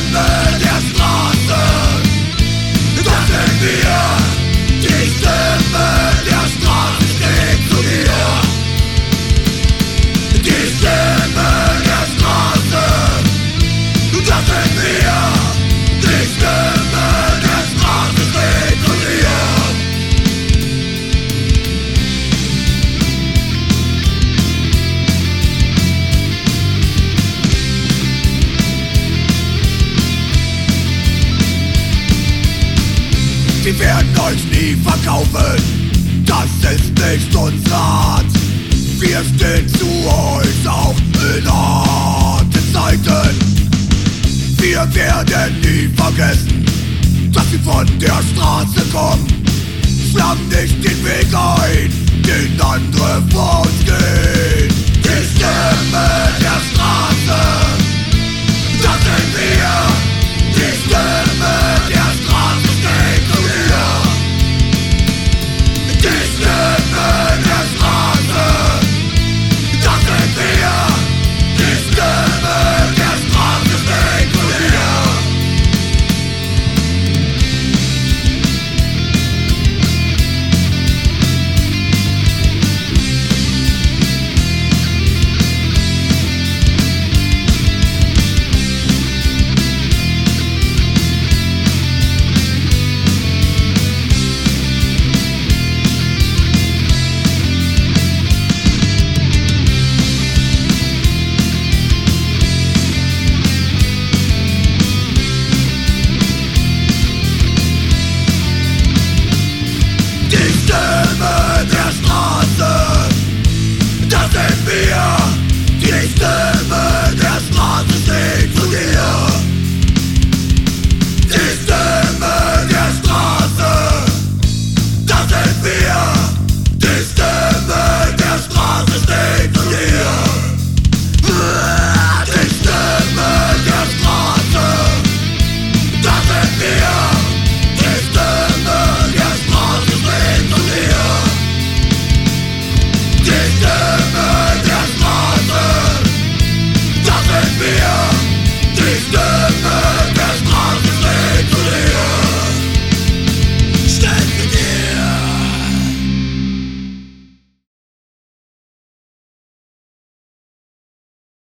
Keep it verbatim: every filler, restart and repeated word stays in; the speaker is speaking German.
Sie werden euch nie verkaufen, das ist nicht unser Art. Wir stehen zu euch auch in harten Zeiten. Wir werden nie vergessen, dass sie von der Straße kommen. Schlagen nicht den Weg ein, den andere vor uns gehen.